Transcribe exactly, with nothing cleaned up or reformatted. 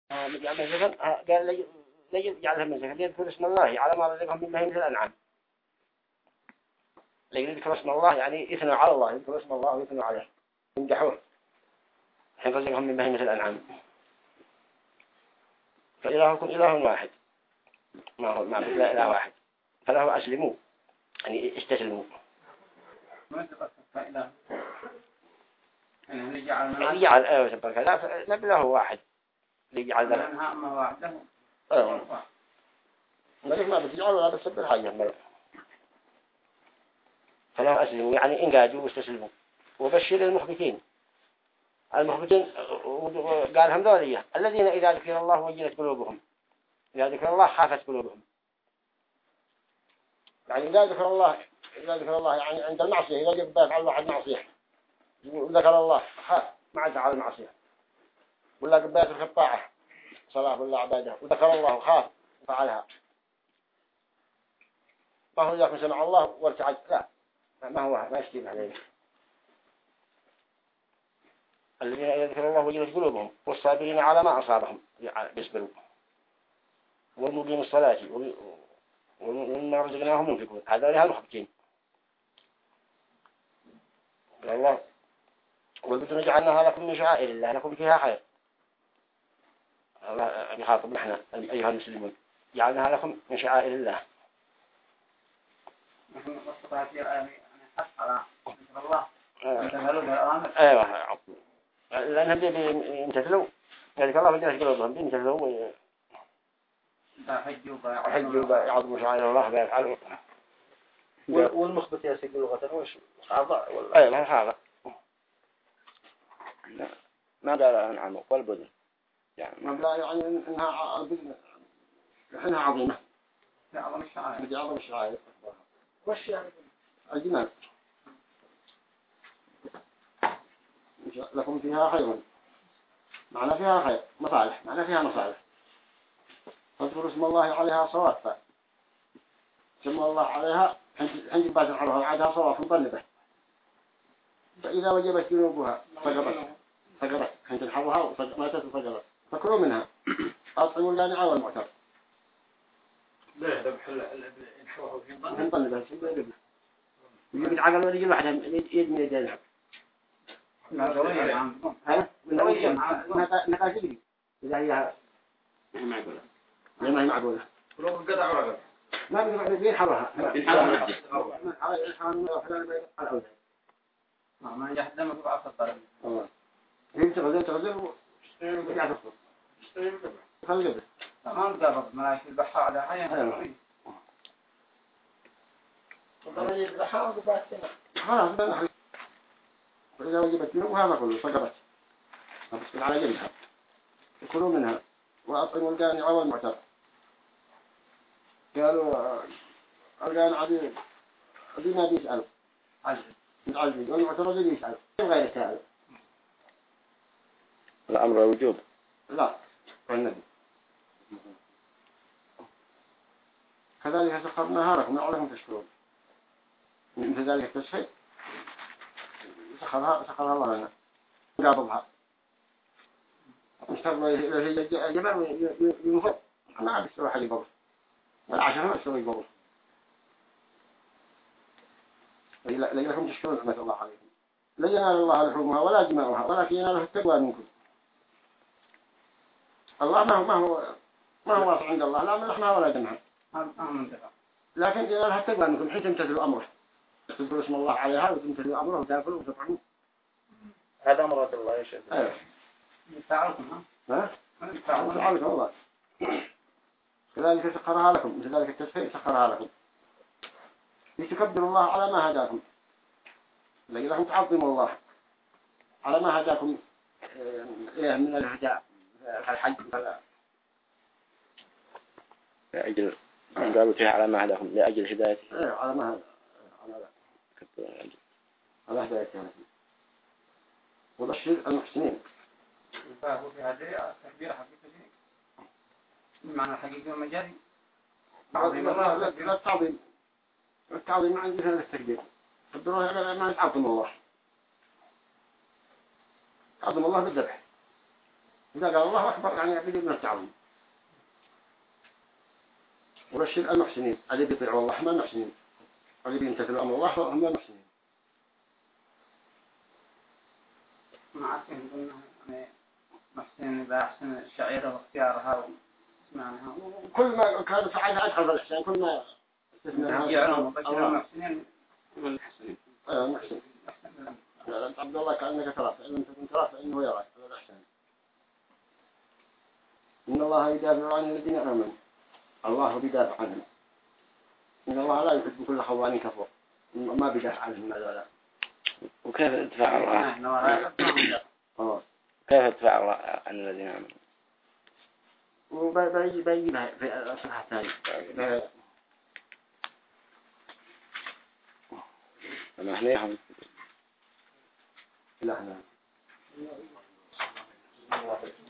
آه مثلا قال لي لي يجعلها مثلا يذكر اسم الله على ما رزقهم من بهيمة الأنعام. لكن يذكر اسم الله يعني يثنوا على الله، يذكر اسم الله ويثنوا عليه يمدحوه حين رزقهم من بهيمة الأنعام. فإلهكم إله واحد، ما هو ما لا إله واحد، فله أسلموا يعني استسلموا. ما تقصد فإله يعني يجعل يجعل أيوة تبارك لا نبله واحد يجعل ذلك لأنها أما واحده أيوة ملك ما بتجعل ولا بتسبب حاجة ملك. فله أسلموا يعني انقادوا واستسلموا. وبشر المخبتين المخبتين قال هم ذولية الذين إذا ذكر الله وجلت قلوبهم، إذا ذكر الله خافت قلوبهم. يعني إذا ذكر الله إذا ذكر الله يعني عند المعصية، إذا جب على الواحد معصية وذكر الله خاف ما عاد على المعصية، ولا قبات في الطاعة صلاة ولا عبادة وذكر الله خاف وفعلها، ما هو ذاك سمع الله وارتعد، لا ما هو ما يشتبه عليه. الذين إذا ذكر الله وجلت قلوبهم والصابرين على ما أصابهم بيصبروا والمقيم الصلاة ومما رزقناهم ينفقون. هذا لها المخبتين. قال الله والبدن جعلناها لكم من شعائر الله لكم فيها خير. الله يخاطب نحن أيها المسلمون جعلناها لكم من شعائر الله. نحن نصطفى في الآية أن يحث على ذكر الله وتمهلوا بالأوامر. أيوة لأنهم يمتثلوا ذلك الله وجلت قلوبهم يمتثلوا حجوا يعظموا شعائر الله ويفعلوا. والمخبت ياسي لغة وش خاضع ولا أيوة ما خاضع ما قال أنعموا والبدن يعني ما بلا يعني إنها إنها عظيمة يعظم الشعائر بدي أعظم الشعائر. وش يعني الجمال لكم فيها خير معنى فيها خير مصالح معنى فيها مصالح. فاذكروا اسم الله عليها صواف سمى الله عليها عند بعض الحرها عادها صواف مطلبة. فإذا وجبت جنوبها فقبت فقبت حين تنحرها وماتت وفقبت فكلوا منها أطعموا الجانع والمعتر. ليه ده بحل الحوها في مطلبة يجب عقل ولا يجب واحدة يد من يدينها. لا قوية يا عم ها؟ قوية نقاش يجري إذا هي معقولة هي ما هي معقولة ولو قطع ورقة ما بيقدر ينحرها ينحرها ما يحدم في بعض الطرق الله يمسك غزل تغزل ويرجع تخطر خلي قبل تمام قرب ملاك البحر على حياة وضروري البحر وبعدين خلاص بنحرق. فإذا وجبت جنوبها ما كله فقبت فبسكت على جنبها يأكلوا منها وأطعموا الجانع والمعتر. قالوا الجانع عدي عدي ما بيسأل عجل متعجل والمعتر عدي يسأل غير سائل. الأمر وجوب لا والنبي كذلك سخرناها لكم لعلكم تشكرون. مثل ذلك التسخير سخرها سخرها الله لنا قابضها مستقبل الجبل ينفق ما عاد يسوي حاجة قبل والعشرة ما يسوي قبل. لكم تشكرون نعمة الله عليكم لا ينال الله لحومها ولا دماؤها ولكن يناله التقوى منكم. الله ما هو ما هو ما هو واصل عند الله لا من لحمها ولا دمها لكن ينالها التقوى منكم حين تمتثلوا أمره تذكروا اسم الله عليها وتمتثلوا أمره وتأكلوا وتطعموا. هذا أمر الله يا شيخ. أيوه يستعرضنا ها يستعرض الله. كذلك سخرها لكم مثل ذلك التسخير سخرها لكم لتكبروا الله على ما هداكم لكم تعظموا الله على ما هداكم إيه من الهداء الحج فلا لأجل قالوا فيها على ما هداكم لأجل هدايته إيه على ما على على هدايته. وبشر المحسنين فهو في هذه تكبير حقيقي معنى حقيقي ومجازي تعظيم الله لا التعظيم التعظيم ما عندي هذا التكبير الدروس ما يتعظم الله تعظم الله بالذبح إذا قال الله أكبر يعني يعبد من التعظيم. وبشر المحسنين اللي بيطيعوا الله هم المحسنين، اللي بيمتثلوا أمر الله هم المحسنين. ما عارفين قلنا محسن إذا أحسن الشعيرة واختيارها واسمعناها. كل ما كان فعلها أدخل في الإحسان، كل ما استثناها يعلم بشر المحسنين من المحسنين. آه محسن. لا عبد الله كأنك ترى، فإن لم تكن ترى فإنه يراك هذا الإحسان. إن الله يدافع عن الذين آمنوا، الله بيدافع عنهم. إن الله لا يحب كل خوان كفور، ما بيدافع عنهم هذا لا. وكيف ادفع الله؟ آه. كيف ادفع الله عن الذين آمنوا؟ وبيجي بيجي في الصفحة الثانية. فما احنا لا لا.